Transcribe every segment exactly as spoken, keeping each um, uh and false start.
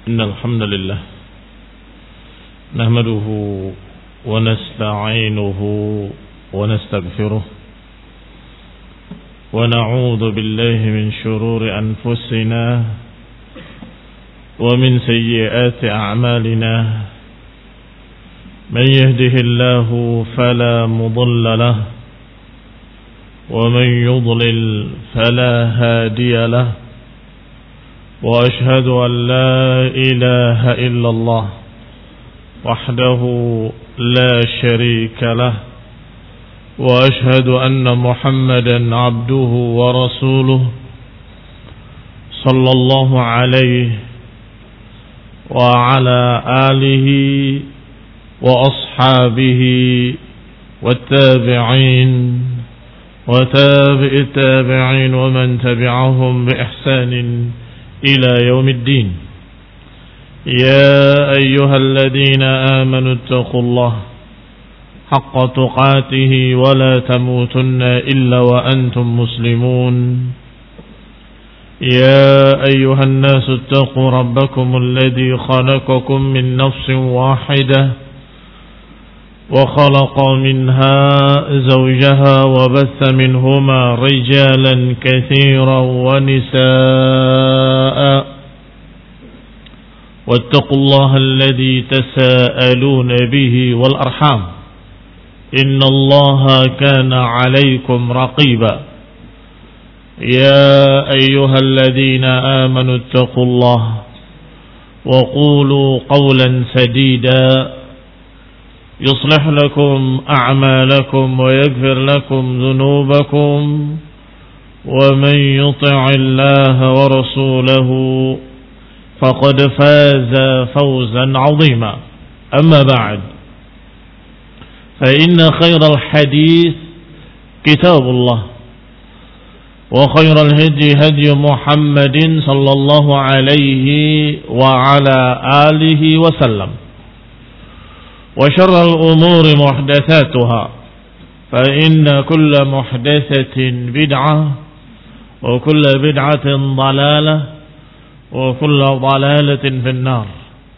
إن الحمد لله نحمده ونستعينه ونستغفره ونعوذ بالله من شرور أنفسنا ومن سيئات أعمالنا من يهده الله فلا مضل له ومن يضلل فلا هادي له وأشهد أن لا إله إلا الله وحده لا شريك له وأشهد أن محمدا عبده ورسوله صلى الله عليه وعلى آله وأصحابه والتابعين وتابع التابعين ومن تبعهم بإحسان إلى يوم الدين. يا أيها الذين آمنوا اتقوا الله حق تقاته ولا تموتن إلا وأنتم مسلمون. يا أيها الناس اتقوا ربكم الذي خلقكم من نفس واحدة وخلق منها زوجها وبث منهما رجالا كثيرا ونساء واتقوا الله الذي تساءلون به والأرحام إن الله كان عليكم رقيبا. يا أيها الذين آمنوا اتقوا الله وقولوا قولا سديدا يصلح لكم أعمالكم ويغفر لكم ذنوبكم ومن يطع الله ورسوله فقد فاز فوزا عظيما. أما بعد فإن خير الحديث كتاب الله وخير الهدي هدي محمد صلى الله عليه وعلى آله وسلم وشر الأمور محدثاتها فإن كل محدثة بدعة وكل بدعة ضلالة وكل ضلالة في النار.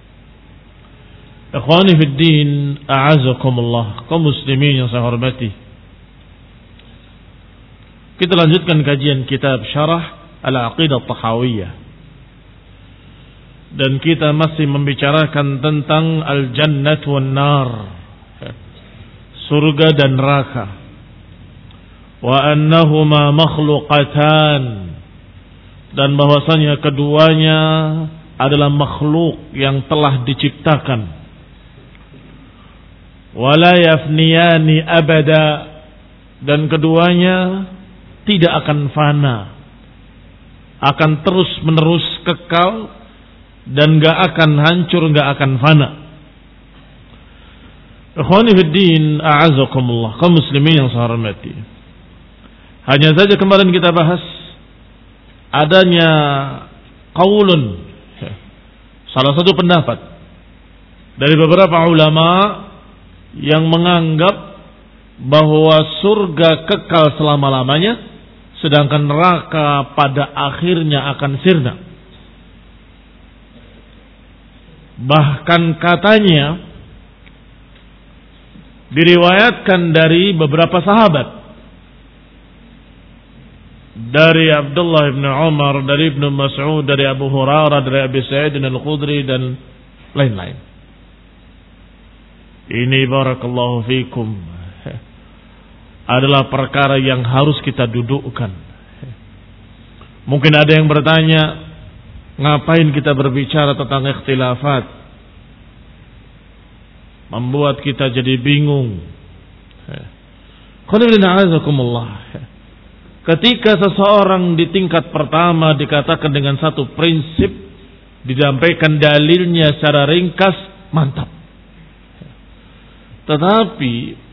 Ikhwani fi din, a'azakumullah, kaum muslimin yang saya hormati. Kita lanjutkan kajian kitab Syarah Al-Aqidah At-Tahawiyah. Dan kita masih membicarakan tentang al-jannat wan nar, surga dan neraka. Wa annahuma makhluqatan, dan bahwasanya keduanya adalah makhluk yang telah diciptakan. Wala yafniyani abada, dan keduanya tidak akan fana, akan terus menerus kekal dan gak akan hancur, gak akan fana. Ikhwani fid din, a'azakumullah, kaum muslimin yang saya hormati. Hanya saja kemarin kita bahas adanya qaulun, salah satu pendapat dari beberapa ulama yang menganggap bahwa surga kekal selama-lamanya, sedangkan neraka pada akhirnya akan sirna. Bahkan katanya diriwayatkan dari beberapa sahabat, dari Abdullah bin Umar, dari Ibnu Mas'ud, dari Abu Hurairah, dari Abi Sa'id Al-Khudri dan lain-lain. Ini barakallahu fikum adalah perkara yang harus kita dudukkan. Mungkin ada yang bertanya, ngapain kita berbicara tentang ikhtilafat? Membuat kita jadi bingung. Ketika seseorang di tingkat pertama dikatakan dengan satu prinsip, didampaikan dalilnya secara ringkas, mantap. Tetapi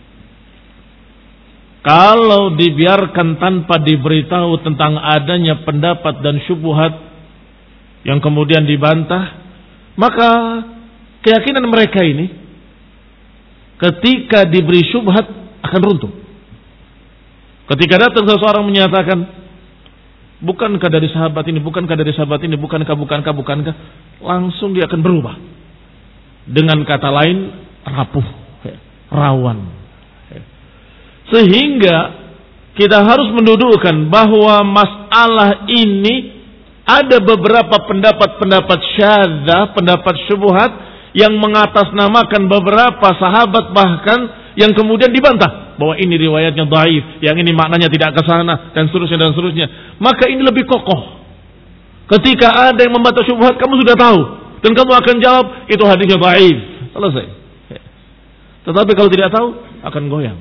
kalau dibiarkan tanpa diberitahu tentang adanya pendapat dan syubhat yang kemudian dibantah, maka keyakinan mereka ini ketika diberi syubhat akan runtuh. Ketika datang seseorang menyatakan bukankah dari sahabat ini, bukankah dari sahabat ini, bukankah, bukankah, bukankah, langsung dia akan berubah. Dengan kata lain, rapuh, rawan. Sehingga kita harus mendudukkan bahwa masalah ini ada beberapa pendapat-pendapat syadzah, pendapat syubhat yang mengatasnamakan beberapa sahabat bahkan yang kemudian dibantah bahwa ini riwayatnya dhaif, yang ini maknanya tidak ke sana dan seterusnya dan seterusnya. Maka ini lebih kokoh. Ketika ada yang membantah syubhat, kamu sudah tahu dan kamu akan jawab itu hadisnya dhaif. Selesai. Tetapi kalau tidak tahu akan goyang.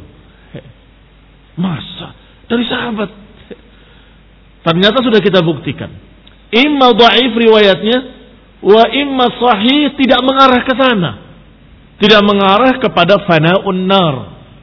Masa dari sahabat? Ternyata sudah kita buktikan. Imma dhaif riwayatnya, wa imma sahih, tidak mengarah ke sana. Tidak mengarah kepada fana'un nar.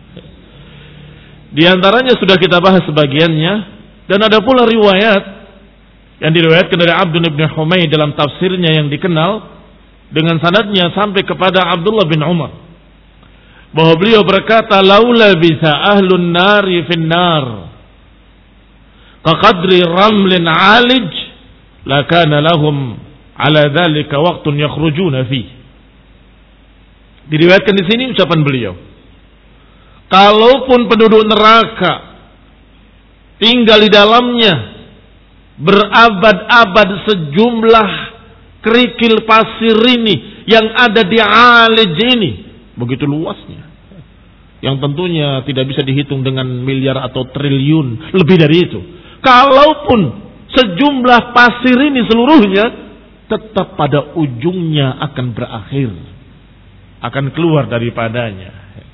Di antaranya sudah kita bahas sebagiannya, dan ada pula riwayat yang diriwayatkan dari Abdullah bin Humaid dalam tafsirnya yang dikenal dengan sanadnya sampai kepada Abdullah bin Umar, bahwa beliau berkata, laula bisa ahlun nari fin nar kaqadri ramlin alij lakana lahum ala dzalika waqtun yakhrujuna fi. Diriwayatkan di sini ucapan beliau, kalaupun penduduk neraka tinggal di dalamnya berabad-abad sejumlah kerikil pasir ini yang ada di Alij ini, begitu luasnya, yang tentunya tidak bisa dihitung dengan miliar atau triliun, lebih dari itu. Kalaupun sejumlah pasir ini seluruhnya, tetap pada ujungnya akan berakhir, akan keluar daripadanya.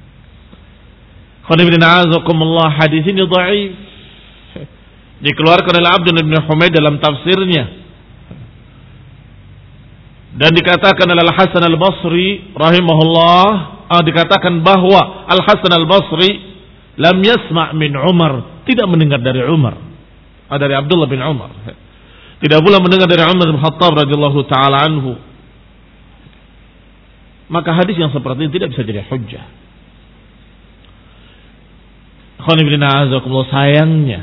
Hadis ini dhaif, dikeluarkan oleh Abdullah bin Humaid dalam tafsirnya, dan dikatakan oleh Al-Hasan Al-Basri rahimahullah, ah, dikatakan bahwa Al-Hasan Al-Basri lam yasma' min Umar, tidak mendengar dari Umar, ah, dari Abdullah bin Umar, tidak pula mendengar dari Umar bin Khattab radhiyallahu taala anhu. Maka hadis yang seperti ini tidak bisa jadi hujjah. Sayangnya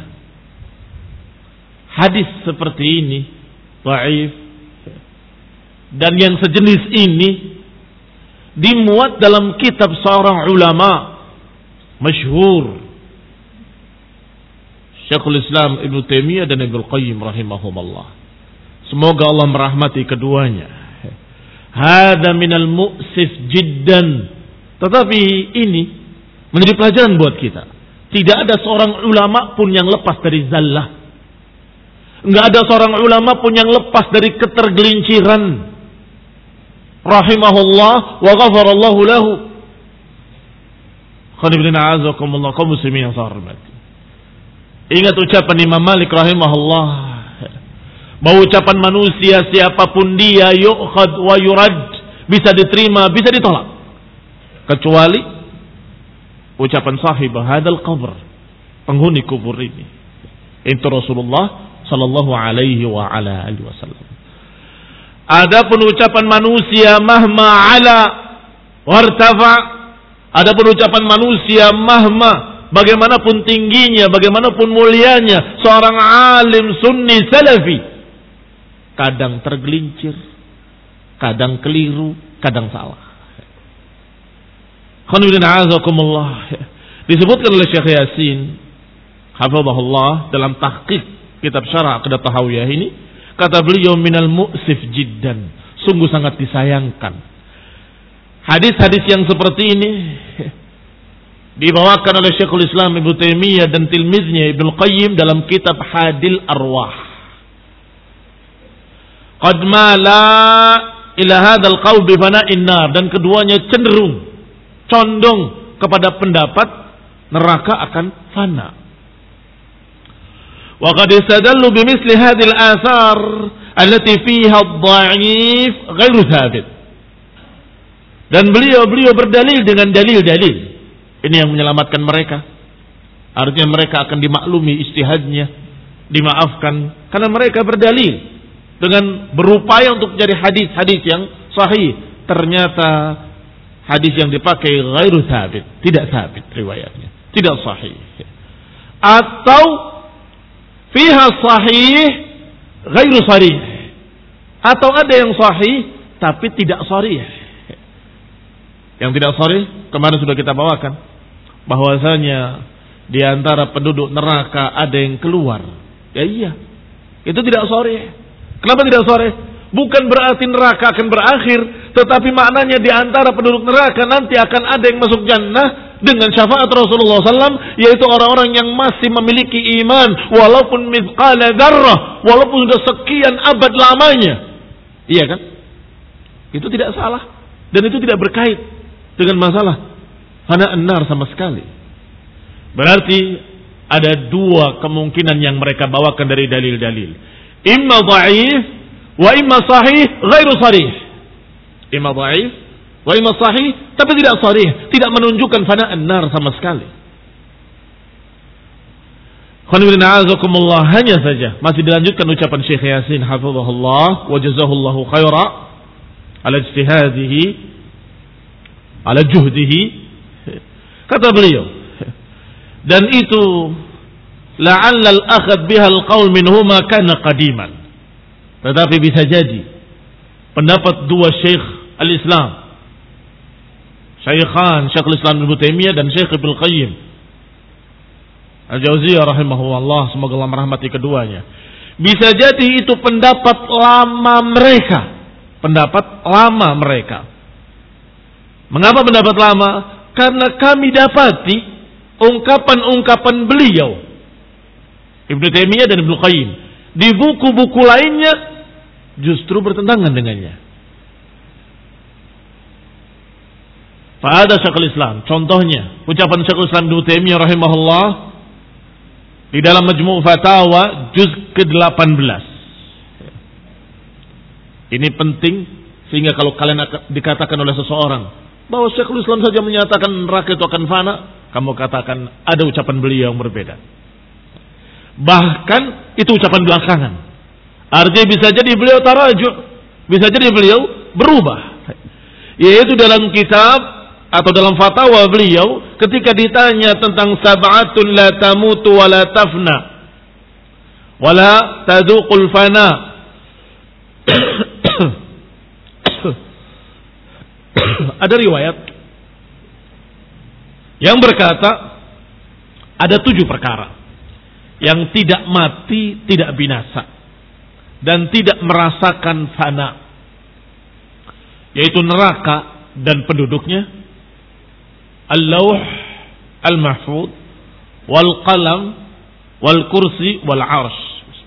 hadis seperti ini dhaif, dan yang sejenis ini dimuat dalam kitab seorang ulama masyhur, Syekhul Islam Ibnu Taimiyah dan Ibnu Qayyim rahimahumullah. Semoga Allah merahmati keduanya. Hada minal mu'sif jiddan. Tetapi ini menjadi pelajaran buat kita. Tidak ada seorang ulama pun yang lepas dari zallah. Enggak ada seorang ulama pun yang lepas dari ketergelinciran. Rahimahullah wa ghafarallahu lahu. Qanibina azakumullah kaum muslimin yang saya hormati. Ingat ucapan Imam Malik rahimahullah, bahwa ucapan manusia siapapun dia yu'khad wa yurad, bisa diterima, bisa ditolak, kecuali ucapan sahib hadal qabr, penghuni kubur ini, itu Rasulullah sallallahu alaihi wa ala alihi wasallam. Adapun ucapan manusia mahma ala wartafa, adapun ucapan manusia mahma, bagaimanapun tingginya, bagaimanapun mulianya seorang alim sunni salafi, kadang tergelincir, kadang keliru, kadang salah. Disebutkan oleh Syekh Yasin hafizahullah dalam tahqiq kitab Syarah Aqidah Tahawiyah ini, kata beliau minal mu'sif jiddan, sungguh sangat disayangkan hadis-hadis yang seperti ini dibawakan oleh Syekhul Islam Ibnu Taimiyah dan tilmiznya Ibnu Qayyim dalam kitab Hadil Arwah. Qad mala ila hadzal qaul bi fana'in nar, dan keduanya cenderung condong kepada pendapat neraka akan fana. Wa qad istadallu bi misli hadhil athar allati fiha ad-dha'if ghairu thabit. Dan beliau-beliau berdalil dengan dalil-dalil ini yang menyelamatkan mereka. Artinya mereka akan dimaklumi ijtihadnya, dimaafkan, karena mereka berdalil dengan berupaya untuk menjadi hadis-hadis yang sahih. Ternyata hadis yang dipakai ghairu thabit, tidak thabit riwayatnya, tidak sahih. Atau fiha sahih ghairu sharih. Atau ada yang sahih tapi tidak sharih. Yang tidak sharih kemarin sudah kita bawakan bahwasanya di antara penduduk neraka ada yang keluar. Ya iya. Itu tidak sharih. Kenapa tidak sharih? Bukan berarti neraka akan berakhir, tetapi maknanya di antara penduduk neraka nanti akan ada yang masuk jannah dengan syafaat Rasulullah shallallahu alaihi wasallam, yaitu orang-orang yang masih memiliki iman walaupun mithqala dzarrah, walaupun sudah sekian abad lamanya. Iya kan? Itu tidak salah dan itu tidak berkait dengan masalah fana an-nar sama sekali. Berarti ada dua kemungkinan yang mereka bawakan dari dalil-dalil. Imma dhaif wa imma sahih ghairu sharih. Imma dhaif wa imma sahih tapi tidak sharih, tidak menunjukkan fana an-nar sama sekali. Khonibillah, hanya saja masih dilanjutkan ucapan Syekh Yasin hafizahullah wa jazahullahu khaira ala ijtihadihi ala juhdihi. Kata beliau, dan itu la'alla al-akhad biha al-qaul minhuma kana qadiman. Tetapi bisa jadi pendapat dua Syekh al-Islam, Syekhan Syekhul Islam Ibnu Taimiyah dan Syekh Ibnu Qayyim Al-Jauziyah rahimahullah, semoga Allah merahmati keduanya. Bisa jadi itu pendapat lama mereka, pendapat lama mereka. Mengapa pendapat lama? Karena kami dapati ungkapan-ungkapan beliau Ibnu Taimiyah dan Ibnu Qayyim di buku-buku lainnya justru bertentangan dengannya. Pada Syekhul Islam, contohnya ucapan Syekhul Islam Ibnu Taimiyah rahimahullah di dalam Majmu' Fatawa juz ke delapan belas. Ini penting sehingga kalau kalian dikatakan oleh seseorang bahwa Syekhul Islam saja menyatakan neraka itu akan fana, kamu katakan ada ucapan beliau yang berbeda. Bahkan itu ucapan belakangan. Artinya bisa jadi beliau tarajuk, bisa jadi beliau berubah. Yaitu dalam kitab atau dalam fatwa beliau ketika ditanya tentang sab'atun la tamutu wa la tafna wa la taduqul fana. Ada riwayat yang berkata ada tujuh perkara yang tidak mati, tidak binasa dan tidak merasakan fana, yaitu neraka dan penduduknya, al-lawh al-mahfud, wal qalam, wal kursi, wal arsh.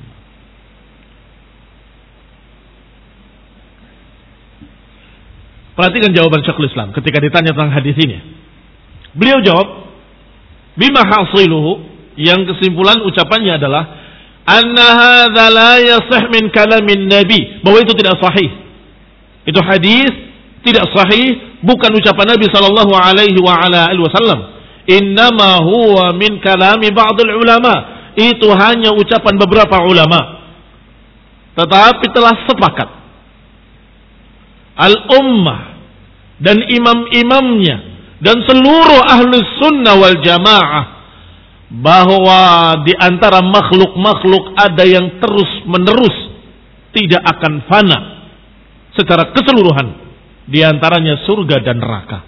Perhatikan jawaban Syekhul Islam ketika ditanya tentang hadis ini. Beliau jawab, bima hasiluhu, yang kesimpulan ucapannya adalah anna hadza la yasih min kalamin nabi, bahwa itu tidak sahih. Itu hadis tidak sahih, bukan ucapan Nabi sallallahu alaihi wa ala alihi wasallam. Innama huwa min kalami ba'dul ulama. Itu hanya ucapan beberapa ulama. Tetapi telah sepakat al-ummah dan imam-imamnya dan seluruh ahlus sunnah wal jamaah bahwa di antara makhluk-makhluk ada yang terus menerus tidak akan fana secara keseluruhan, di antaranya surga dan neraka.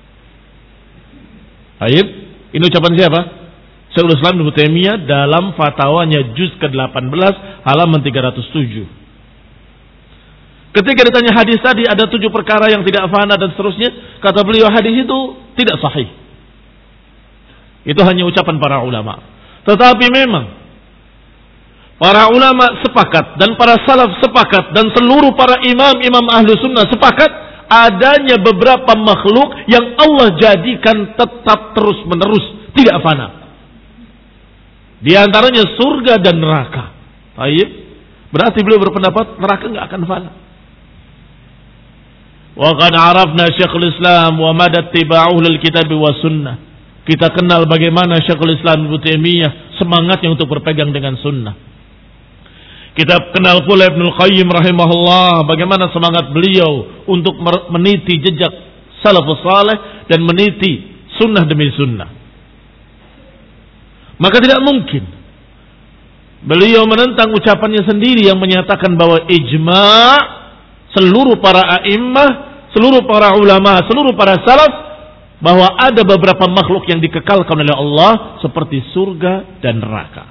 Baik, ini ucapan siapa? Syekhul Islam Ibnu Taimiyah dalam fatwanya juz ke delapan belas halaman tiga ratus tujuh. Ketika ditanya hadis tadi ada tujuh perkara yang tidak fana dan seterusnya, kata beliau hadis itu tidak sahih. Itu hanya ucapan para ulama. Tetapi memang para ulama sepakat dan para salaf sepakat dan seluruh para imam-imam ahlu sunnah sepakat adanya beberapa makhluk yang Allah jadikan tetap terus menerus tidak fana. Di antaranya surga dan neraka. Baik, berarti beliau berpendapat neraka enggak akan fana. Wa qad arafna Syekhul Islam wa madad tiba'uhu lil kitab wa sunnah. Kita kenal bagaimana Syekhul Islam Ibnu Taimiyah semangatnya untuk berpegang dengan sunnah. Kita kenal pula Ibnu Qayyim rahimahullah bagaimana semangat beliau untuk meniti jejak salafus saleh dan meniti sunnah demi sunnah. Maka tidak mungkin Beliau menentang ucapannya sendiri yang menyatakan bahwa ijma' seluruh para a'immah, seluruh para ulama, seluruh para salaf, bahwa ada beberapa makhluk yang dikekalkan oleh Allah seperti surga dan neraka.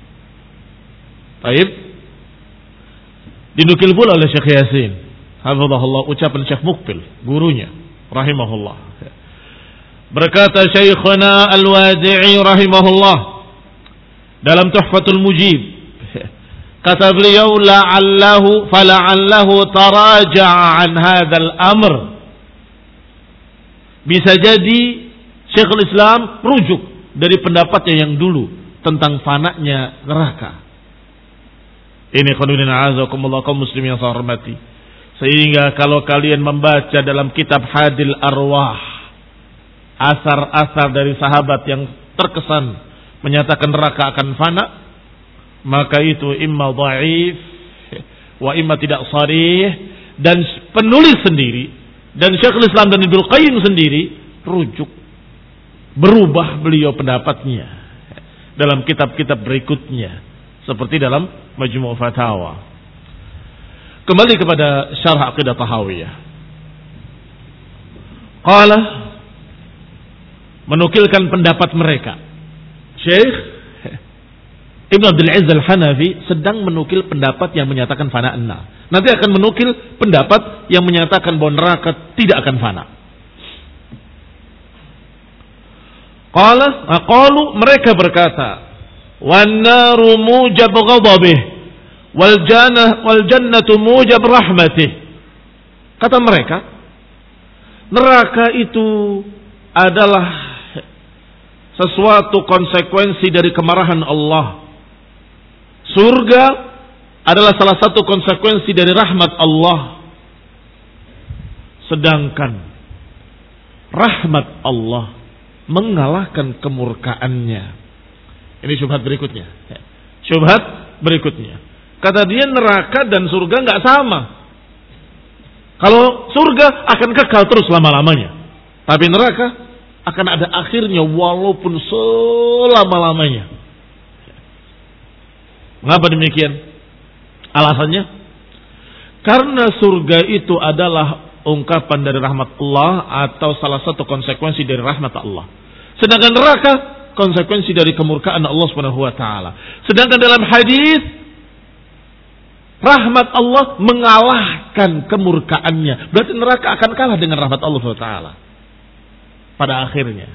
Baik. Dinukil pula oleh Syekh Yasin, hafizahullah, ucapan Syekh Muqbil, gurunya, rahimahullah. Berkata Syekhuna Al-Wadi'i rahimahullah dalam Tuhfatul Mujib, kata beliau, la'allahu fala'allahu taraja'a an hadzal amr. Bisa jadi Syekhul Islam rujuk dari pendapatnya yang dulu tentang fananya neraka. Ini khonudin a'azakumullah kaum muslimin yang saya hormati. Sehingga kalau kalian membaca dalam kitab Hadil Arwah, asar-asar dari sahabat yang terkesan menyatakan neraka akan fana, maka itu imma dhaif wa imma tidak sharih, dan penulis sendiri dan Syekhul Islam dan Ibnu Qayyim sendiri rujuk, berubah beliau pendapatnya dalam kitab-kitab berikutnya seperti dalam Majmu' Fatawa. Kembali kepada Syarah Aqidah Tahawiyah. Qala, menukilkan pendapat mereka. Syekh Ibn Abdul Aziz Al-Hanafi sedang menukil pendapat yang menyatakan fana an-nar. Nanti akan menukil pendapat yang menyatakan bahwa neraka tidak akan fana. Qala, aqalu, mereka berkata, wan naru mujab ghadabih wal jannah wal jannatu mujab rahmatih. Kata mereka, neraka itu adalah sesuatu konsekuensi dari kemarahan Allah. Surga adalah salah satu konsekuensi dari rahmat Allah. Sedangkan rahmat Allah mengalahkan kemurkaannya. Ini syubhat berikutnya. Syubhat berikutnya. Kata dia neraka dan surga nggak sama. Kalau surga akan kekal terus lama-lamanya. Tapi neraka akan ada akhirnya walaupun selama-lamanya. Mengapa demikian? Alasannya, karena surga itu adalah ungkapan dari rahmat Allah atau salah satu konsekuensi dari rahmat Allah. Sedangkan neraka konsekuensi dari kemurkaan Allah Subhanahu wa taala. Sedangkan dalam hadis, rahmat Allah mengalahkan kemurkaannya. Berarti neraka akan kalah dengan rahmat Allah Subhanahu wa taala pada akhirnya.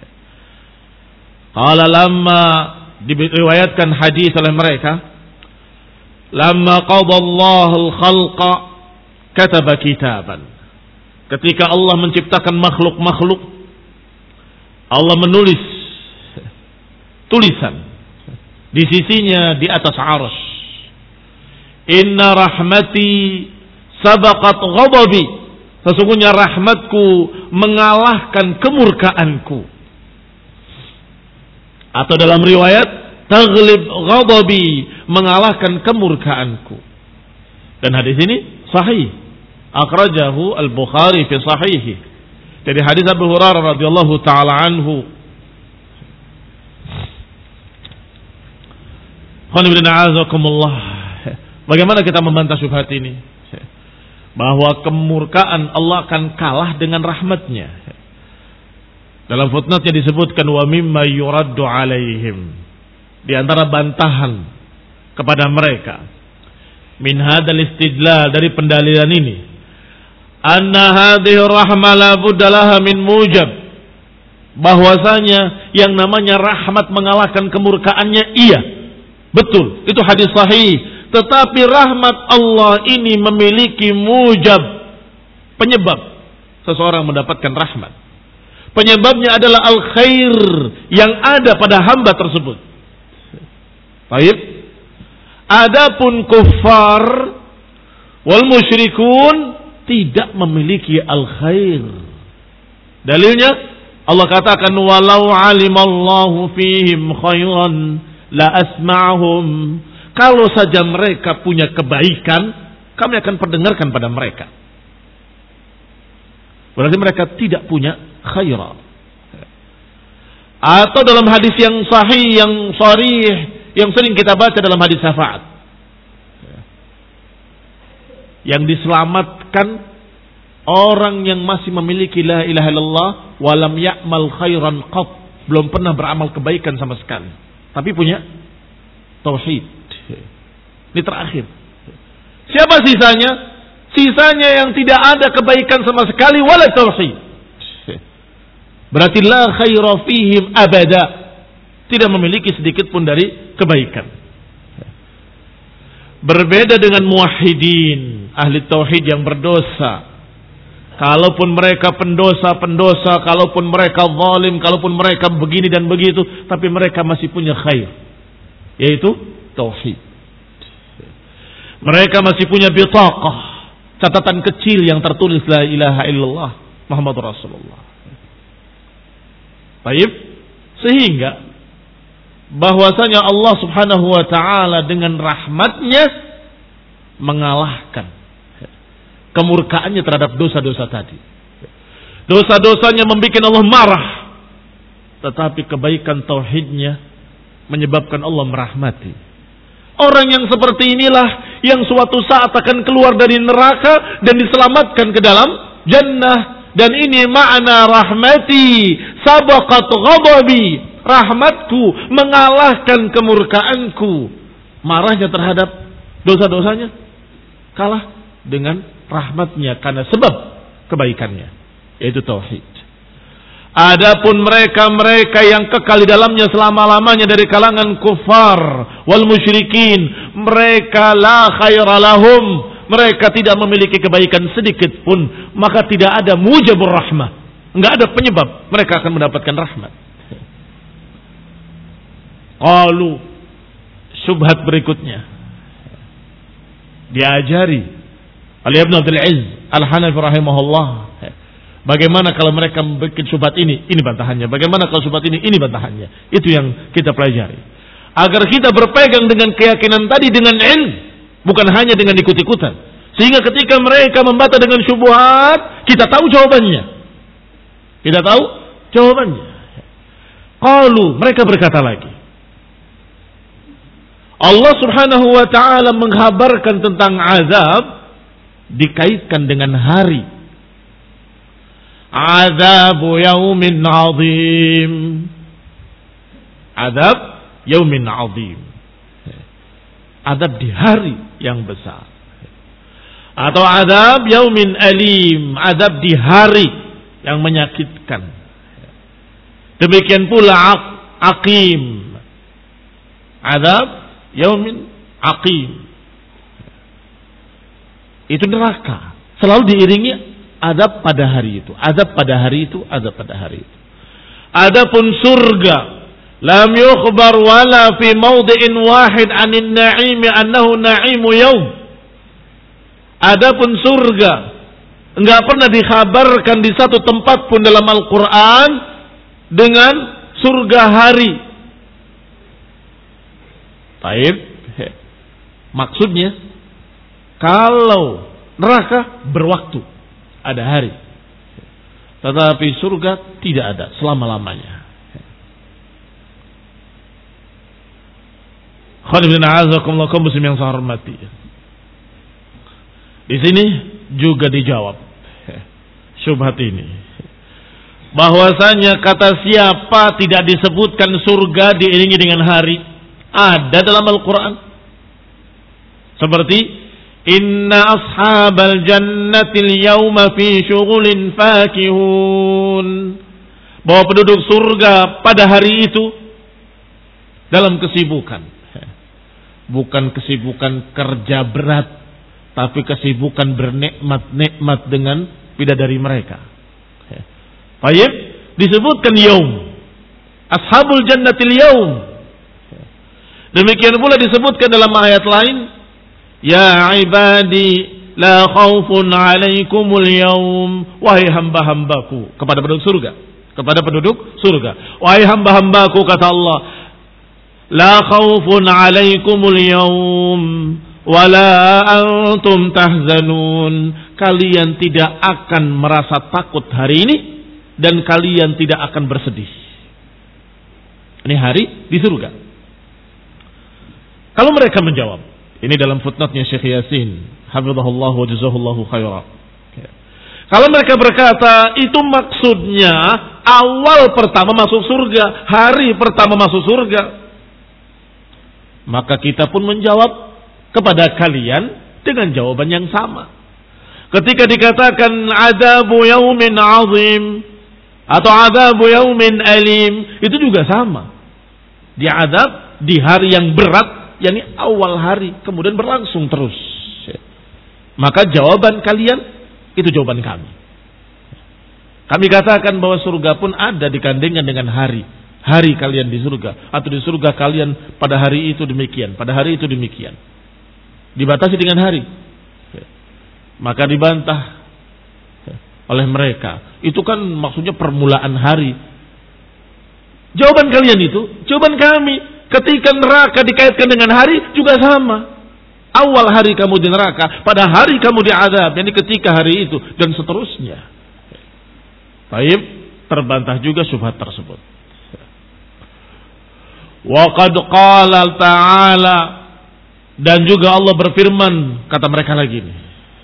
Qala lamma, diriwayatkan hadis oleh mereka, lamma qadallahu al-khalqa kataba kitaban. Ketika Allah menciptakan makhluk-makhluk, Allah menulis tulisan di sisinya di atas arsy. Inna rahmati sabaqat ghadabi. Sesungguhnya rahmatku mengalahkan kemurkaanku. Atau dalam riwayat, taghlib ghadabi, mengalahkan kemurkaanku. Dan hadis ini sahih. Akhrajahu Al-Bukhari fi sahihi. Dari hadis Abu Hurairah radhiyallahu taala anhu. Bagaimana kita membantah syubhat ini? Bahwa kemurkaan Allah akan kalah dengan rahmatnya. Dalam footnote-nya disebutkan wa mimma yuraddu alaihim, di antara bantahan kepada mereka, min hadzal istidlal, dari pendalilan ini, anna hadhihi rahmah la budda laha min mujab, bahwasanya yang namanya rahmat mengalahkan kemurkaannya, iya, betul, itu hadis sahih. Tetapi rahmat Allah ini memiliki mujab, penyebab seseorang mendapatkan rahmat. Penyebabnya adalah al-khair yang ada pada hamba tersebut. Baik. Adapun kuffar wal musyrikun tidak memiliki al-khair. Dalilnya Allah katakan, walau alimallahu fihim khairan la asma'hum. Kalau saja mereka punya kebaikan, kami akan perdengarkan pada mereka. Berarti mereka tidak punya khairah. Atau dalam hadis yang sahih, yang sharih, yang sering kita baca dalam hadis syafaat. Yang diselamatkan orang yang masih memiliki la ilaha illallah walam ya'mal khairan qat, belum pernah beramal kebaikan sama sekali, tapi punya tauhid. Ini terakhir. Siapa sisanya? Sisanya yang tidak ada kebaikan sama sekali wala tauhid. Berarti la khaira fihim abada, tidak memiliki sedikit pun dari kebaikan. Berbeda dengan muwahhidin, ahli tauhid yang berdosa. Kalaupun mereka pendosa-pendosa, kalaupun mereka zalim, kalaupun mereka begini dan begitu, tapi mereka masih punya khair, yaitu tauhid. Mereka masih punya bitaqah, catatan kecil yang tertulis la ilaha illallah Muhammadur Rasulullah. Baik, sehingga bahwasanya Allah Subhanahu wa taala dengan rahmatnya mengalahkan kemurkaannya terhadap dosa-dosa tadi. Dosa-dosanya membuat Allah marah, tetapi kebaikan tauhidnya menyebabkan Allah merahmati. Orang yang seperti inilah yang suatu saat akan keluar dari neraka dan diselamatkan ke dalam jannah. Dan ini makna rahmati sabaqat ghadabi, rahmatku mengalahkan kemurkaanku. Marahnya terhadap dosa-dosanya kalah dengan rahmatnya karena sebab kebaikannya, yaitu tauhid. Adapun mereka-mereka yang kekal di dalamnya selama-lamanya dari kalangan kufar wal musyrikin, mereka la khaira lahum, mereka tidak memiliki kebaikan sedikit pun, maka tidak ada mujabur rahmah, enggak ada penyebab mereka akan mendapatkan rahmat. Qalu, syubhat berikutnya diajari oleh Ibnu Abdul Aziz Al-Hanafi rahimahullah. Bagaimana kalau mereka membuat syubhat ini? Ini bantahannya. Bagaimana kalau syubhat ini? Ini bantahannya. Itu yang kita pelajari. Agar kita berpegang dengan keyakinan tadi dengan ilmu, bukan hanya dengan ikut-ikutan. Sehingga ketika mereka membantah dengan syubhat, kita tahu jawabannya. Kita tahu jawabannya. Qalu, mereka berkata lagi, Allah Subhanahu wa taala menghabarkan tentang azab dikaitkan dengan hari. Azabu yaumin azim. Azab yaumin azim. Azab di hari yang besar. Atau azab yaumin alim, azab di hari yang menyakitkan. Demikian pula aqim, azab yaumin aqim. Itu neraka, selalu diiringi azab pada hari itu, azab pada hari itu, azab pada hari itu. Adapun surga, lam yukhbar wala fi mawdi'in wahid 'anil na'imi annahu na'imu yaum. Adapun surga enggak pernah dikhabarkan di satu tempat pun dalam Al-Qur'an dengan surga hari. Baik. Maksudnya kalau neraka berwaktu, ada hari. Tetapi surga tidak ada selama-lamanya. Khairullahi azakumullah kaum muslimin yang saya hormati. Di sini juga dijawab syubhat ini. Bahwasanya kata siapa tidak disebutkan surga diiringi dengan hari. Ada dalam Al-Quran. Seperti inna ashabal jannatil yawma fi syughulin fakihun. Bahwa penduduk surga pada hari itu dalam kesibukan. Bukan kesibukan kerja berat, tapi kesibukan bernikmat-nikmat dengan bidadari mereka. Baik, disebutkan yaum. Ashabul jannatil yaum. Demikian pula disebutkan dalam ayat lain, ya ibadi la khaufun alaikumul yaum, wahai hamba-hambaku, kepada penduduk surga, kepada penduduk surga. Wahai hamba-hambaku, kata Allah, la khaufun alaikumul yaum wala antum tahzanun. Kalian tidak akan merasa takut hari ini dan kalian tidak akan bersedih. Ini hari di surga. Kalau mereka menjawab, ini dalam footnote-nya Syekh Yasin, hafizahullah wa jazahullahu khairan. Kalau mereka berkata, itu maksudnya awal pertama masuk surga, hari pertama masuk surga. Maka kita pun menjawab kepada kalian dengan jawaban yang sama. Ketika dikatakan adabu yaumin azim atau adabu yaumin alim, itu juga sama. Diadab di hari yang berat, yakni awal hari, kemudian berlangsung terus. Maka jawaban kalian itu jawaban kami. Kami katakan bahwa surga pun ada dikandengkan dengan hari. Hari kalian di surga. Atau di surga kalian pada hari itu demikian. Pada hari itu demikian. Dibatasi dengan hari. Maka dibantah oleh mereka. Itu kan maksudnya permulaan hari. Jawaban kalian itu, jawaban kami. Ketika neraka dikaitkan dengan hari juga sama. Awal hari kamu di neraka, pada hari kamu diazab, yani ketika hari itu, dan seterusnya. Baik, terbantah juga syubhat tersebut. Wa qad qala ta'ala, dan juga Allah berfirman, kata mereka lagi ini,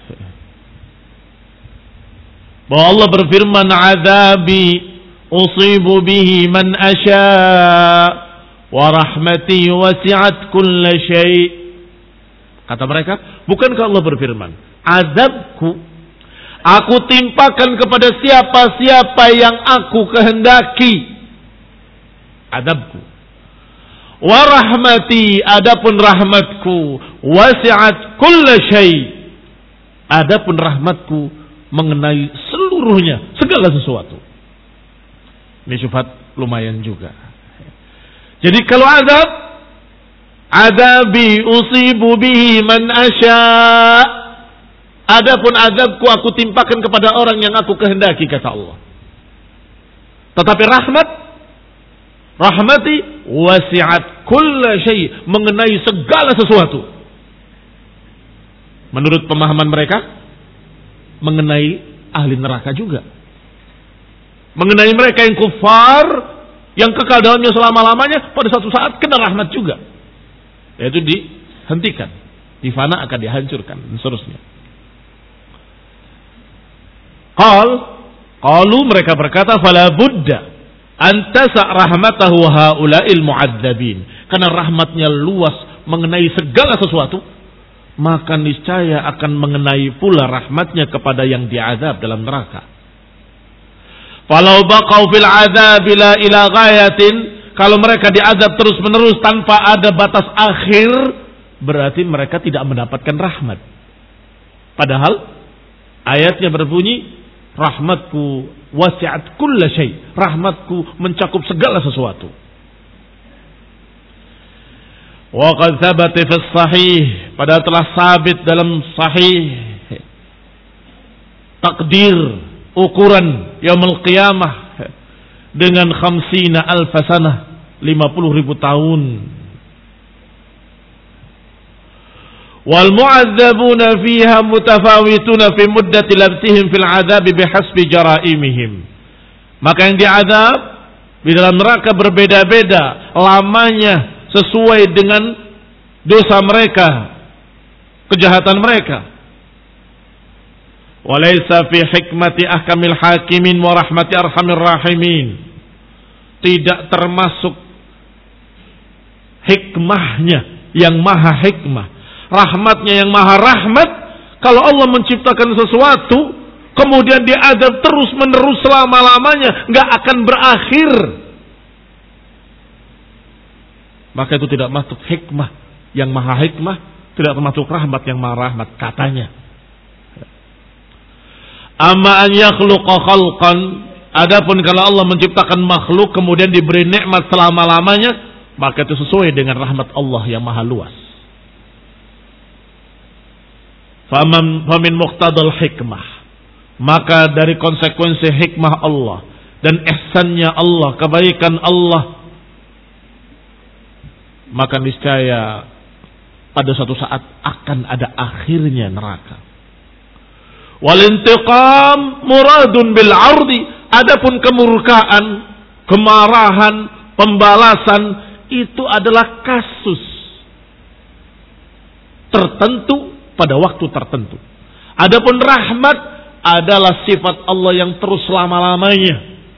bahwa Allah berfirman, azabi usibu bihi man asya wa rahmati wasi'at kulla syai'. Kata mereka, bukankah Allah berfirman, azabku aku timpakan kepada siapa-siapa yang aku kehendaki. Azabku. Wa rahmati, adapun rahmatku, wasi'at kulla syai'. Adapun rahmatku mengenai seluruhnya, segala sesuatu. Ini syubhat lumayan juga. Jadi kalau azab, adabi usibu bihi man asya. Adapun azabku aku timpakan kepada orang yang aku kehendaki, kata Allah. Tetapi rahmat, rahmati wasi'at kulla syai', mengenai segala sesuatu. Menurut pemahaman mereka, mengenai ahli neraka juga. Mengenai mereka yang kufar, yang kekal dalamnya selama-lamanya, pada suatu saat kena rahmat juga. Yaitu dihentikan, difana, akan dihancurkan, dan seterusnya. Qal, qalu, mereka berkata, fala budda antasa rahmatahu haula'il mu'adzabin. Karena rahmatnya luas mengenai segala sesuatu, maka niscaya akan mengenai pula rahmatnya kepada yang diazab dalam neraka. Falau baqau fil azab la ila ghayatin, kalau mereka diazab terus-menerus tanpa ada batas akhir, berarti mereka tidak mendapatkan rahmat. Padahal ayatnya berbunyi, rahmatku wasi'at kulla syai', rahmatku mencakup segala sesuatu. Wa qad thabata fi sahih, padahal telah sabit dalam sahih takdir ukuran yaumul qiyamah dengan khamsina alfa sanah, lima puluh ribu tahun. Wal mu'adzabuna fiha mutafawituna fi muddati labsihim fil adab bihasbi jaraimihim. Maka yang diazab di dalam neraka berbeda-beda lamanya sesuai dengan dosa mereka, kejahatan mereka. Walaysa fi hikmati ahkamil hakimin wa rahmati arhamir rahimin. Tidak termasuk hikmahnya yang maha hikmah, rahmatnya yang maha rahmat. Kalau Allah menciptakan sesuatu, kemudian diadab terus menerus selama-lamanya, gak akan berakhir, maka itu tidak masuk hikmah yang maha hikmah, tidak termasuk rahmat yang maha rahmat, katanya. Amma an yakhluqa khalqan, adapun kalau Allah menciptakan makhluk kemudian diberi nikmat selama-lamanya, maka itu sesuai dengan rahmat Allah yang maha luas. Faman famin muqtadal hikmah, maka dari konsekuensi hikmah Allah dan ihsannya Allah, kebaikan Allah, maka niscaya pada suatu saat akan ada akhirnya neraka. Wal intiqam muradun bil ardi, adapun kemurkaan, kemarahan, pembalasan itu adalah kasus tertentu pada waktu tertentu. Adapun rahmat adalah sifat Allah yang terus selama-lamanya.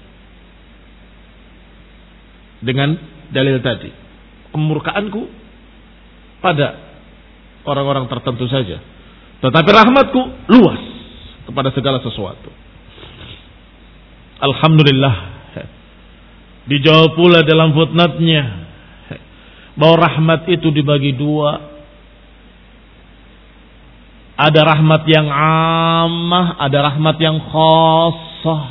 Dengan dalil tadi, kemurkaanku pada orang-orang tertentu saja, tetapi rahmatku luas kepada segala sesuatu. Alhamdulillah, dijawab pula dalam footnote-nya bahwa rahmat itu dibagi dua. Ada rahmat yang ammah, ada rahmat yang khassah.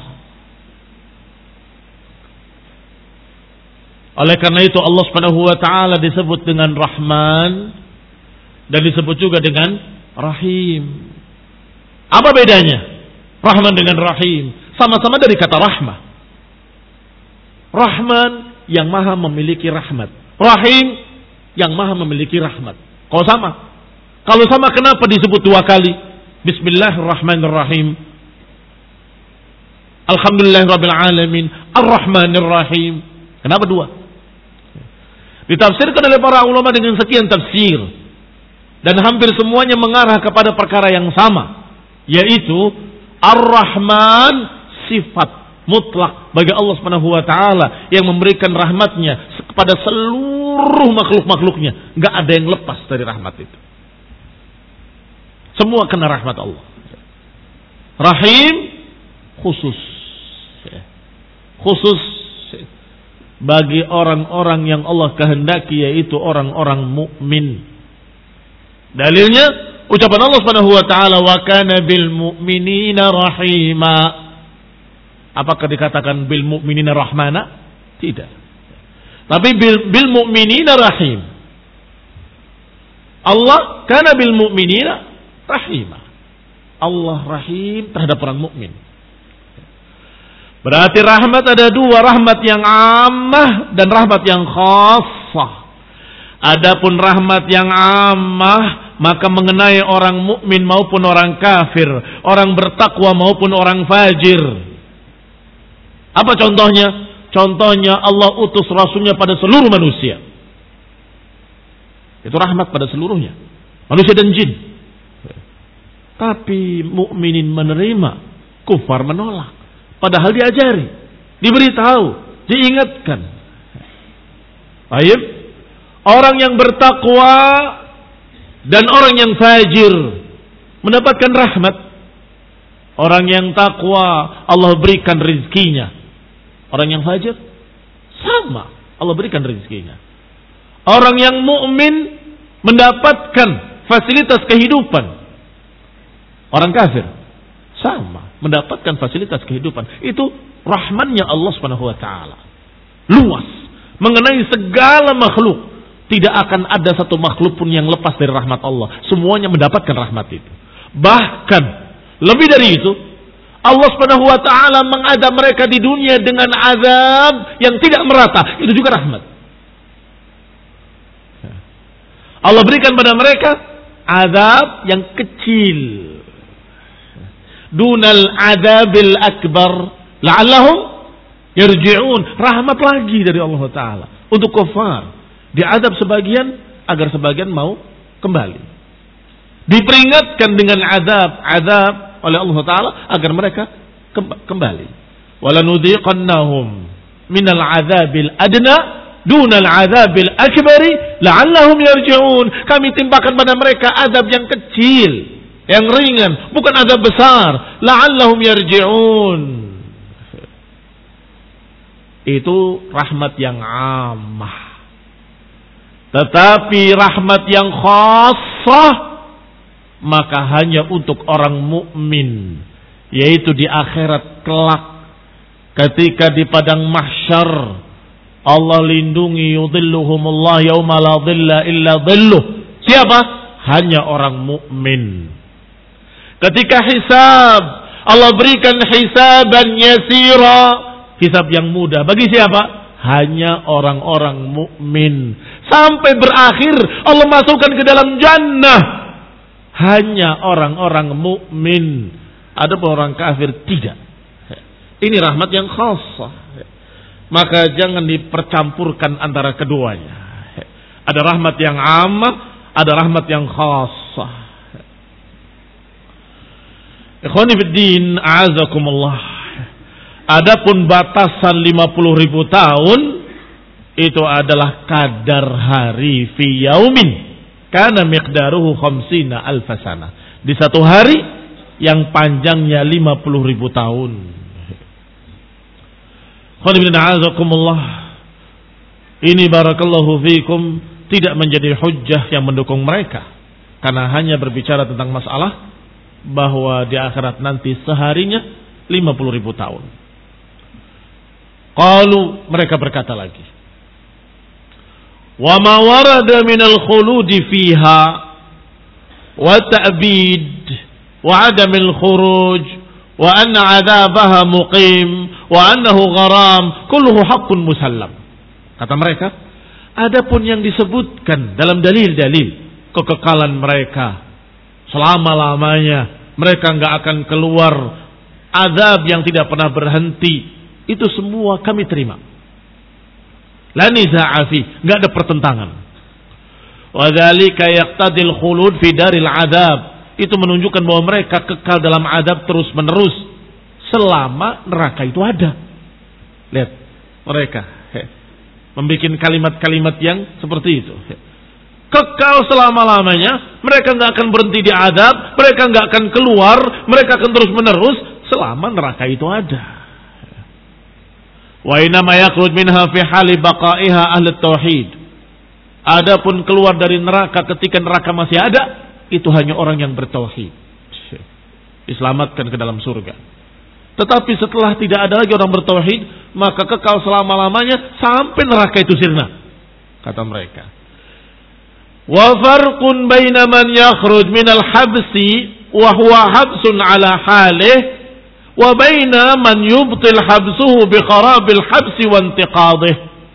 Oleh karena itu Allah Subhanahu wa taala disebut dengan Rahman dan disebut juga dengan Rahim. Apa bedanya Rahman dengan Rahim? Sama-sama dari kata rahmah. Rahman yang maha memiliki rahmat, Rahim yang maha memiliki rahmat. Kalau sama, kalau sama kenapa disebut dua kali? Bismillahirrahmanirrahim, Alhamdulillahirabbil alamin, Ar-Rahmanirrahim. Kenapa dua? Ditafsirkan oleh para ulama dengan sekian tafsir, dan hampir semuanya mengarah kepada perkara yang sama, yaitu Ar-Rahman sifat mutlak bagi Allah Subhanahu wa taala yang memberikan rahmatnya kepada seluruh makhluk-makhluknya. Enggak ada yang lepas dari rahmat itu. Semua kena rahmat Allah. Rahim khusus. Khusus bagi orang-orang yang Allah kehendaki, yaitu orang-orang mukmin. Dalilnya ucapan Allah Subhanahu wa taala, wa kana bil mu'minina rahima. Apakah dikatakan bil mu'minina rahmana? Tidak. Tapi bil, bil mu'minina rahim. Allah kana bil mu'minina rahima. Allah rahim terhadap orang mukmin. Berarti rahmat ada dua, rahmat yang ammah dan rahmat yang khassah. Adapun rahmat yang ammah maka mengenai orang mukmin maupun orang kafir, orang bertakwa maupun orang fajir. Apa contohnya? Contohnya Allah utus rasulnya pada seluruh manusia. Itu rahmat pada seluruhnya, manusia dan jin. Tapi mukminin menerima, kufar menolak. Padahal diajari, diberitahu, diingatkan. Baik, orang yang bertakwa dan orang yang fajir mendapatkan rahmat. Orang yang takwa Allah berikan rezekinya. Orang yang fajir sama, Allah berikan rezekinya. Orang yang mukmin mendapatkan fasilitas kehidupan. Orang kafir sama, mendapatkan fasilitas kehidupan. Itu rahmannya Allah Subhanahu wa taala. Luas mengenai segala makhluk. Tidak akan ada satu makhluk pun yang lepas dari rahmat Allah. Semuanya mendapatkan rahmat itu. Bahkan lebih dari itu, Allah Subhanahu wa taala mengadab mereka di dunia dengan azab yang tidak merata. Itu juga rahmat. Allah berikan pada mereka azab yang kecil. Dunal adabil akbar la'allahum yarji'un. Rahmat lagi dari Allah taala untuk kafir. Diadab sebagian agar sebagian mau kembali. Diperingatkan dengan azab-azab oleh Allah taala agar mereka kembali. Walanudziqannahum minal azabil adna dunal azabil akbari la'allahum yarji'un. Kami timpakan pada mereka azab yang kecil, yang ringan, bukan azab besar. La'allahum yarji'un. Itu rahmat yang ammah. Tetapi rahmat yang khassah maka hanya untuk orang mukmin, yaitu di akhirat kelak ketika di padang mahsyar Allah lindungi, yudhilluhumullah yauma la dhilla illa dhilluh. Siapa? Hanya orang mukmin. Ketika hisab, Allah berikan hisaban yasira, hisab yang mudah. Bagi siapa? Hanya orang-orang mukmin. Sampai berakhir Allah masukkan ke dalam jannah hanya orang-orang mukmin. Adapun orang kafir tidak. Ini rahmat yang khassah. Maka jangan dipercampurkan antara keduanya. Ada rahmat yang ammah, ada rahmat yang khassah. Ikhwani fiddin, a'azakumullah. Adapun batasan lima puluh ribu tahun itu adalah kadar hari fi yaumin kana miqdaruhu khamsina alfasana. Di satu hari yang panjangnya lima puluh ribu tahun. Ikhwani fiddin, a'azakumullah. Ini barakallahu fikum tidak menjadi hujjah yang mendukung mereka, karena hanya berbicara tentang masalah bahwa di akhirat nanti seharinya lima puluh ribu tahun. Qalu, mereka berkata lagi, wa ma warada minal khuludi fiha wa ta'bid wa adamil khuruj wa anna adzabaha muqim wa annahu gharam kulluhu haqqun musallam. Kata mereka, adapun yang disebutkan dalam dalil-dalil kekekalan mereka selama-lamanya, mereka enggak akan keluar, azab yang tidak pernah berhenti, itu semua kami terima. La niza'a fi, enggak ada pertentangan. Wa dzalika yaqtadil khulud fi daril adzab, itu menunjukkan bahwa mereka kekal dalam azab terus-menerus selama neraka itu ada. Lihat, mereka membikin kalimat-kalimat yang seperti itu. Kekal selama-lamanya, mereka enggak akan berhenti di azab, mereka enggak akan keluar, mereka akan terus-menerus selama neraka itu ada. Wa inna ma yakhruj minha fi hali baqaiha ahli tauhid. Adapun keluar dari neraka ketika neraka masih ada, itu hanya orang yang bertauhid, diselamatkan ke dalam surga. Tetapi setelah tidak ada lagi orang bertauhid, maka kekal selama-lamanya sampai neraka itu sirna, kata mereka. Wa farqun baina man yakhruj minal habsi wa huwa habsun ala halih wa baina man yubtil habsuhu bi kharabil habsi wa intiqadih.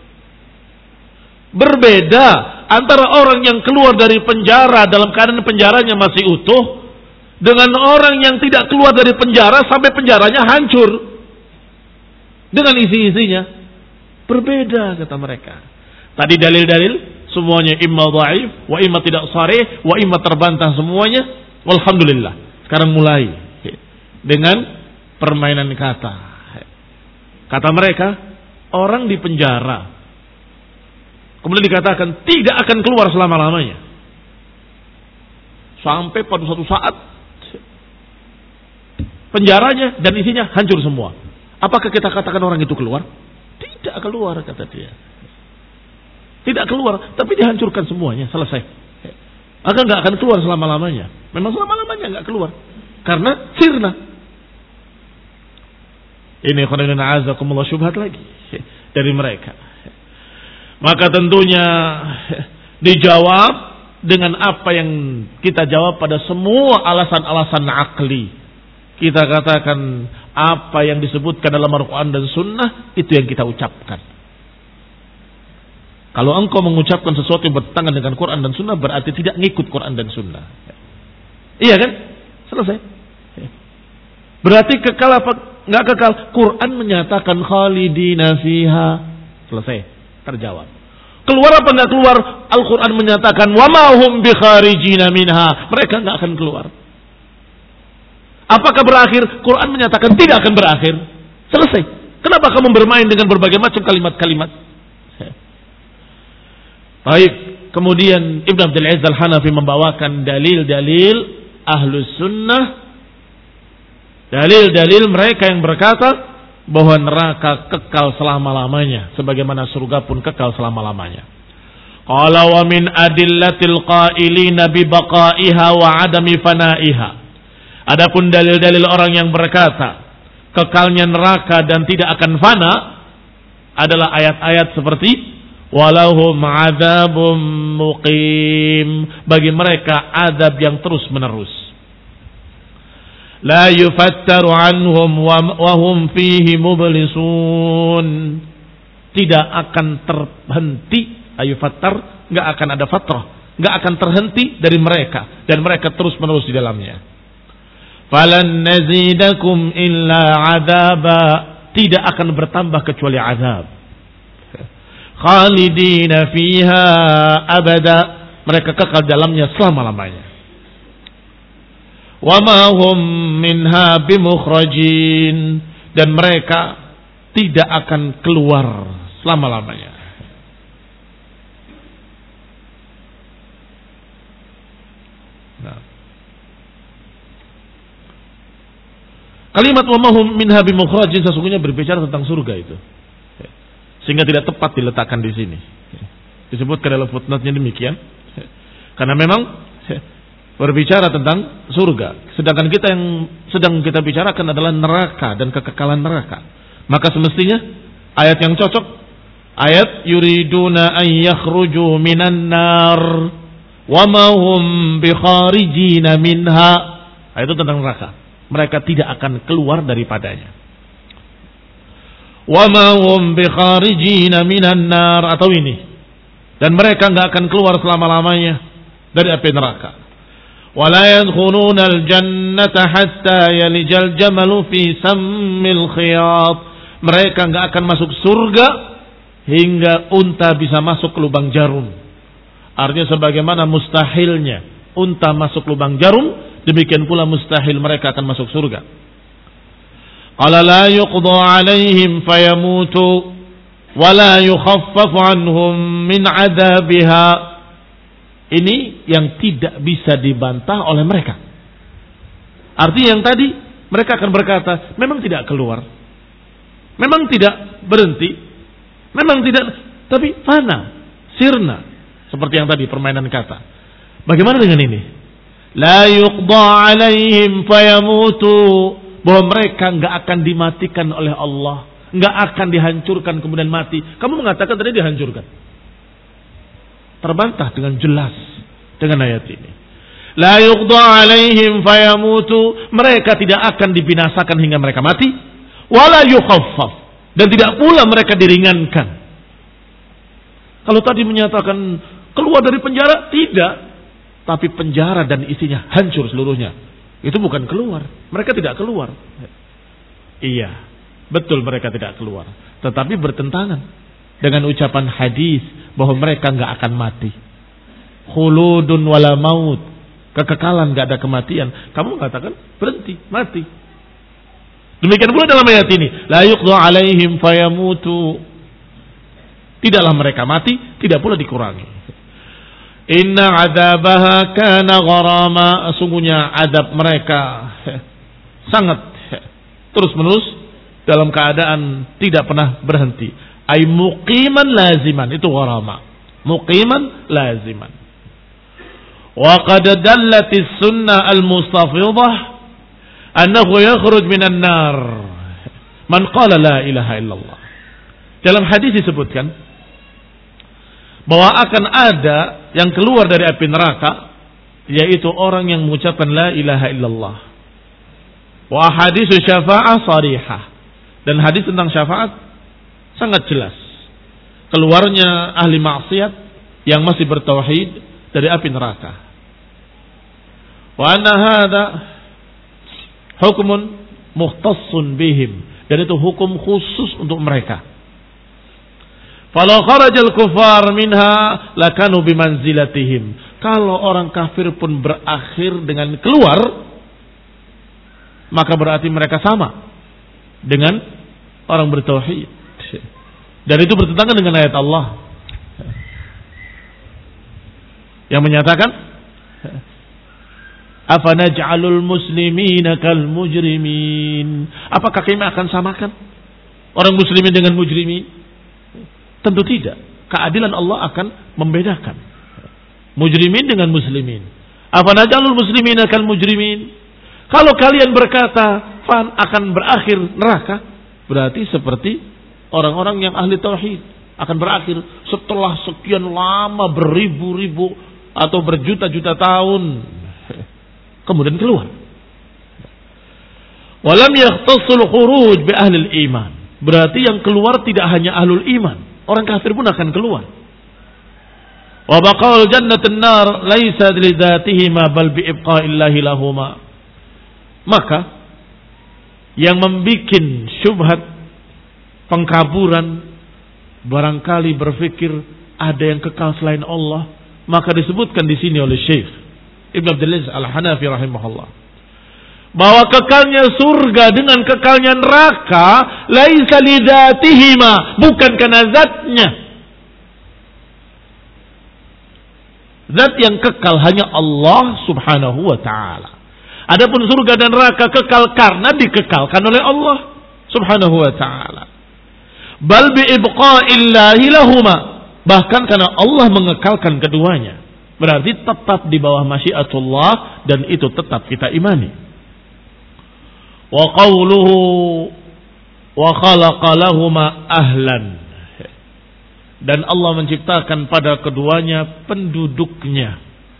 Berbeda antara orang yang keluar dari penjara dalam keadaan penjaranya masih utuh dengan orang yang tidak keluar dari penjara sampai penjaranya hancur dengan isi-isinya. Berbeda, kata mereka. Tadi dalil-dalil semuanya imma dhaif, wa imma tidak sharih, wa imma terbantah semuanya. Walhamdulillah. Sekarang mulai dengan permainan kata. Kata mereka, orang di penjara kemudian dikatakan tidak akan keluar selama-lamanya, sampai pada suatu saat penjaranya dan isinya hancur semua. Apakah kita katakan orang itu keluar? Tidak keluar, kata dia. Tidak keluar, tapi dihancurkan semuanya, selesai. Maka nggak akan keluar selama-lamanya. Memang selama-lamanya nggak keluar, karena sirna. Ini khonana azakumullah syubhat lagi dari mereka. Maka tentunya dijawab dengan apa yang kita jawab pada semua alasan-alasan akli. Kita katakan apa yang disebutkan dalam Al-Quran dan Sunnah, itu yang kita ucapkan. Kalau engkau mengucapkan sesuatu yang bertentangan dengan Quran dan Sunnah, berarti tidak ngikut Quran dan Sunnah. Iya kan? Selesai. Berarti kekal apa? Nggak kekal. Quran menyatakan khalidina fiha. Selesai. Terjawab. Keluar apa nggak keluar? Al-Quran menyatakan wa ma hum bi kharijina minha. Mereka nggak akan keluar. Apakah berakhir? Quran menyatakan tidak akan berakhir. Selesai. Kenapa kamu bermain dengan berbagai macam kalimat-kalimat? Baik. Kemudian Ibn Abdul Aziz Al-Hanafi membawakan dalil-dalil Ahlus Sunnah, dalil-dalil mereka yang berkata bahwa neraka kekal selama-lamanya, sebagaimana surga pun kekal selama-lamanya. Qala wa min adillatil qailina bi baqaiha wa adami fanaiha. Adapun dalil-dalil orang yang berkata kekalnya neraka dan tidak akan fana adalah ayat-ayat seperti walahum adzabum muqim, bagi mereka azab yang terus-menerus. La yufattaru anhum wa hum fihi mublisun, tidak akan terhenti, ayufattar, enggak akan ada fatrah, enggak akan terhenti dari mereka dan mereka terus-menerus di dalamnya. Falan nazidakum illa adzaba, tidak akan bertambah kecuali azab. Khalidina fiha abada, mereka kekal dalamnya selama-lamanya. Wa ma hum minha bimukhrajin, dan mereka tidak akan keluar selama-lamanya. Nah. Kalimat wa ma hum minha bimukhrajin sesungguhnya berbicara tentang surga itu. Sehingga tidak tepat diletakkan di sini. Disebutkan dalam footnote-nya demikian. Karena memang berbicara tentang surga. Sedangkan kita yang sedang kita bicarakan adalah neraka dan kekekalan neraka. Maka semestinya ayat yang cocok, ayat yuriduna an yakhruju minan nar wa ma hum bikharijina minha. Ayat itu tentang neraka. Mereka tidak akan keluar daripadanya. Wa ma hum bikharijina minan nar, atau ini, dan mereka enggak akan keluar selama-lamanya dari api neraka. Wa la yadkhuluna al-jannata hatta yalijal jamalu fi sammil khiyat. Mereka enggak akan masuk surga hingga unta bisa masuk ke lubang jarum. Artinya sebagaimana mustahilnya unta masuk lubang jarum, demikian pula mustahil mereka akan masuk surga. Qala la yuqda alaihim fayamutu wa la yukhaffafu anhum min adabiha. Ini yang tidak bisa dibantah oleh mereka. Artinya yang tadi mereka akan berkata, memang tidak keluar, memang tidak berhenti, memang tidak, tapi fana, sirna, seperti yang tadi permainan kata. Bagaimana dengan ini? La yuqda alaihim fayamutu, bahwa mereka enggak akan dimatikan oleh Allah, enggak akan dihancurkan kemudian mati. Kamu mengatakan tadi dihancurkan. Terbantah dengan jelas dengan ayat ini. La yuqda alaihim fayamutu, mereka tidak akan dibinasakan hingga mereka mati. Wala yukhaffaf, dan tidak pula mereka diringankan. Kalau tadi menyatakan keluar dari penjara, tidak. Tapi penjara dan isinya hancur seluruhnya. Itu bukan keluar. Mereka tidak keluar. Iya, betul mereka tidak keluar. Tetapi bertentangan dengan ucapan hadis bahwa mereka enggak akan mati. Khuludun wala maut, kekekalan, enggak ada kematian. Kamu mengatakan berhenti, mati. Demikian pula dalam ayat ini, la yuqda alaihim fayamutu. Tidaklah mereka mati, tidak pula dikurangi. Inna adabaha kana gharama, sungguhnya adab mereka sangat terus menerus dalam keadaan tidak pernah berhenti. Ay muqiman laziman, itu gharama. Muqiman laziman. Wa qad dallatis sunnah al-mustafidah annahu yakhruj minan nar man qala la ilaha illallah. Dalam hadis disebutkan bahwa akan ada yang keluar dari api neraka, yaitu orang yang mengucapkan la ilaha illallah. Wa hadis syafa'ah sarihah, dan hadis tentang syafaat sangat jelas. Keluarnya ahli maksiat yang masih bertauhid dari api neraka. Wa anna hadza hukmun mukhtassun bihim, dan itu hukum khusus untuk mereka. Falau kharajal kufar minha lakanu bimanzilatihim. Kalau orang kafir pun berakhir dengan keluar, maka berarti mereka sama dengan orang bertauhid. Dan itu bertentangan dengan ayat Allah yang menyatakan, afanaj'alul muslimina kal mujrimin. Apakah kami akan samakan orang muslimin dengan mujrimin? Tentu tidak. Keadilan Allah akan membedakan mujrimin dengan muslimin. Afanaj'alul muslimina kal mujrimin. Kalau kalian berkata fan akan berakhir neraka, berarti seperti orang-orang yang ahli tauhid akan berakhir setelah sekian lama, beribu-ribu atau berjuta-juta tahun kemudian keluar. Walam yakhtassul khuruj bi ahli iman. Berarti yang keluar tidak hanya ahlul iman, orang kafir pun akan keluar. Wa baqaul jannatun nar laisa lidzatihima bal bi ibqa'illahi lahuma. Maka yang membikin syubhat pengkaburan barangkali berpikir ada yang kekal selain Allah, Maka disebutkan di sini oleh Syekh Ibn Abdul Aziz Al-Hanafi rahimahullah, bahwa kekalnya surga dengan kekalnya neraka laisa lidzatihima, bukan karena zatnya. Zat yang kekal hanya Allah Subhanahu wa taala. Adapun surga dan neraka kekal karena dikekalkan oleh Allah Subhanahu wa taala. Bal bi ibqa'illahi lahuma, bahkan karena Allah mengekalkan keduanya. Berarti tetap di bawah masyiatullah dan itu tetap kita imani. Wa qawluhu wa khalaqa lahuma ahlan, dan Allah menciptakan pada keduanya penduduknya.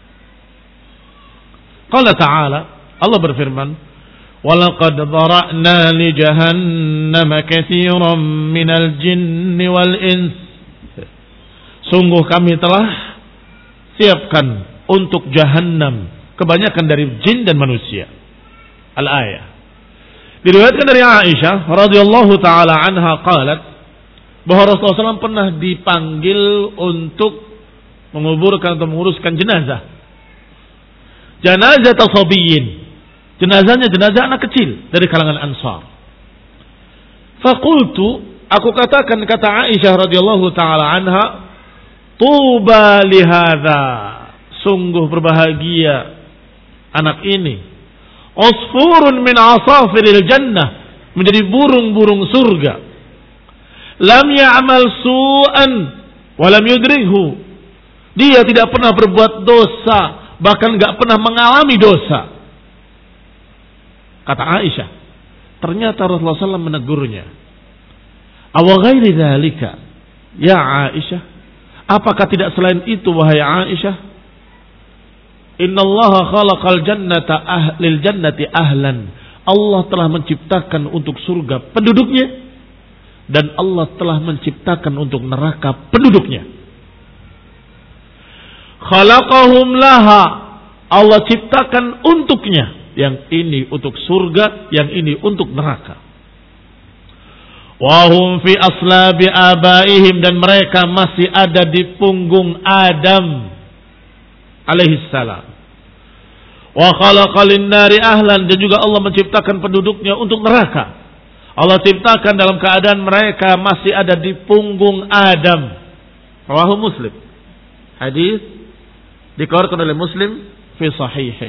Qala ta'ala, Allah berfirman, walaqad dhara'na li jahannama katsiran minal jinni wal ins, sungguh kami telah siapkan untuk jahannam kebanyakan dari jin dan manusia. Al-ayah. Diriwayatkan dari Aisyah radhiyallahu taala anha qalat, bahwa Rasulullah shallallahu alaihi wasallam pernah dipanggil untuk menguburkan atau menguruskan jenazah. Jenazah tasabiyin. Jenazahnya jenazah anak kecil dari kalangan Ansar. Faqultu, aku katakan, kata Aisyah radhiyallahu taala anha, tuba lihadza, sungguh berbahagia anak ini. Usfurun min asafiril jannah, menjadi burung-burung surga. Lam ya'mal su'an wa lam yudrikhu, dia tidak pernah berbuat dosa, bahkan enggak pernah mengalami dosa. Kata Aisyah, ternyata Rasulullah shallallahu alaihi wasallam menegurnya. Aw ghairi dzalika ya Aisyah, apakah tidak selain itu wahai Aisyah? Innallaha khalaqal jannata ahlil jannati ahlan, Allah telah menciptakan untuk surga penduduknya, dan Allah telah menciptakan untuk neraka penduduknya. Khalaqahum laha, Allah ciptakan untuknya, yang ini untuk surga, yang ini untuk neraka. Wahum fi aslabi abaihim, dan mereka masih ada di punggung Adam alaihissalam. Wa khalaqal nari ahlan, dan juga Allah menciptakan penduduknya untuk neraka. Allah ciptakan dalam keadaan mereka masih ada di punggung Adam. Rawahu Muslim. Hadis dikeluarkan oleh Muslim fi sahihih.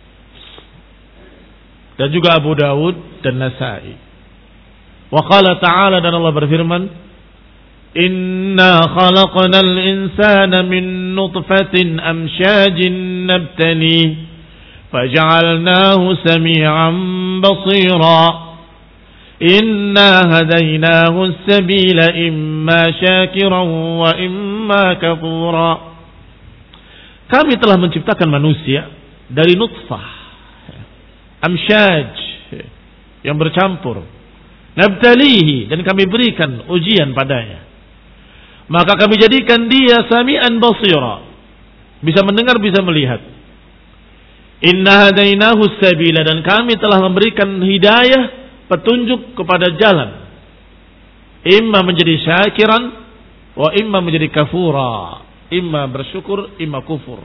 Dan juga Abu Dawud dan Nasa'i. Wa qala ta'ala, dan Allah berfirman, inna khalaqnal insana min nutfatin amsyajin nabtali faj'alnahu sami'an basira inna hadaynahu as-sabila imma syakiran wa imma kafura. Kami telah menciptakan manusia dari nutfah amsyaj yang bercampur, nabtalihi, dan kami berikan ujian padanya. Maka kami jadikan dia sami'an basira, bisa mendengar, bisa melihat. Inna hadainahu sabila, dan kami telah memberikan hidayah, petunjuk kepada jalan. Imma menjadi syakiran, wa imma menjadi kafura, imma bersyukur, imma kufur.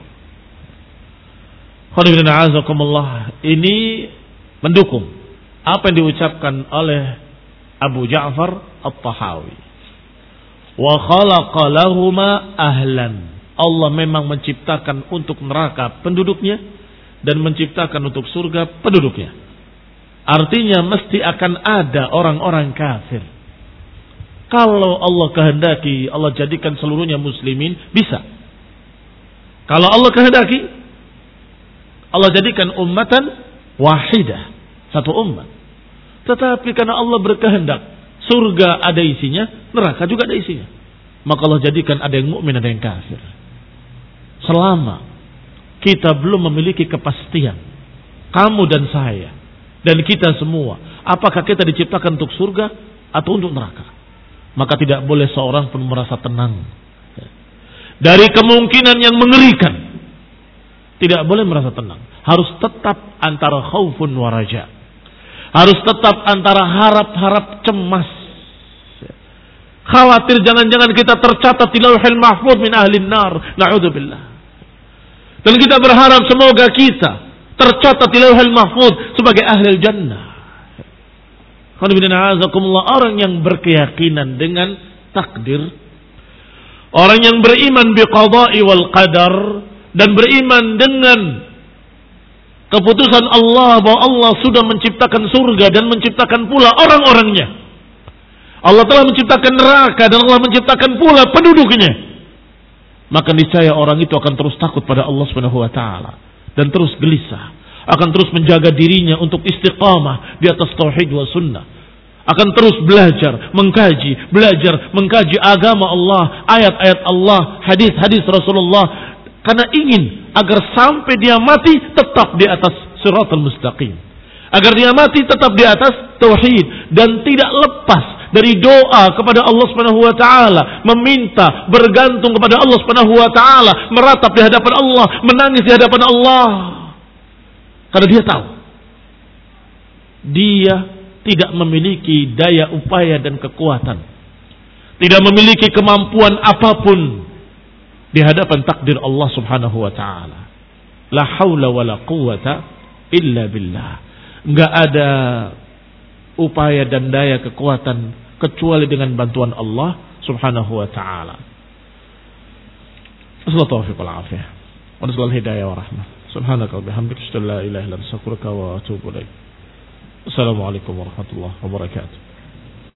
Ini mendukung apa yang diucapkan oleh Abu Ja'far At-Tahawi. Wa khalaqa lahuma ahlan, Allah memang menciptakan untuk neraka penduduknya dan menciptakan untuk surga penduduknya. Artinya mesti akan ada orang-orang kafir. Kalau Allah kehendaki, Allah jadikan seluruhnya muslimin, bisa. Kalau Allah kehendaki, Allah jadikan ummatan wahidah, satu umat. Tetapi karena Allah berkehendak, surga ada isinya, neraka juga ada isinya, maka Allah jadikan ada yang mukmin, ada yang kafir. Selama kita belum memiliki kepastian, kamu dan saya dan kita semua, apakah kita diciptakan untuk surga atau untuk neraka, maka tidak boleh seorang pun merasa tenang dari kemungkinan yang mengerikan. Tidak boleh merasa tenang, harus tetap antara khaufun wa raja, harus tetap antara harap-harap cemas, khawatir jangan-jangan kita tercatat di lauhil mahfuz min ahlin nar, na'udzubillah. Dan kita berharap semoga kita tercatat di Lauhul Mahfuz sebagai ahli jannah. Orang yang berkeyakinan dengan takdir, orang yang beriman biqada'i wal qadar, dan beriman dengan keputusan Allah bahwa Allah sudah menciptakan surga dan menciptakan pula orang-orangnya. Allah telah menciptakan neraka dan Allah menciptakan pula penduduknya. Maka niscaya orang itu akan terus takut pada Allah Subhanahu wa taala dan terus gelisah, akan terus menjaga dirinya untuk istiqamah di atas tauhid wa sunnah, akan terus belajar, mengkaji, belajar, mengkaji agama Allah, ayat-ayat Allah, hadis-hadis Rasulullah, karena ingin agar sampai dia mati tetap di atas siratal mustaqim, agar dia mati tetap di atas tauhid dan tidak lepas dari doa kepada Allah Subhanahu wa taala, meminta, bergantung kepada Allah Subhanahu wa taala, meratap di hadapan Allah, menangis di hadapan Allah. Karena dia tahu dia tidak memiliki daya upaya dan kekuatan, tidak memiliki kemampuan apapun di hadapan takdir Allah Subhanahu wa taala. La haula wala quwata illa billah. Enggak ada upaya dan daya kekuatan kecuali dengan bantuan Allah Subhanahu wa taala. Assalamualaikum warahmatullahi wabarakatuh. Wa nasallahu hidayah wa rahmah. Subhanaka wa bihamdika asyhadu an la ilaha illa anta astaghfiruka wa atubu ilaik. Assalamualaikum warahmatullahi wabarakatuh.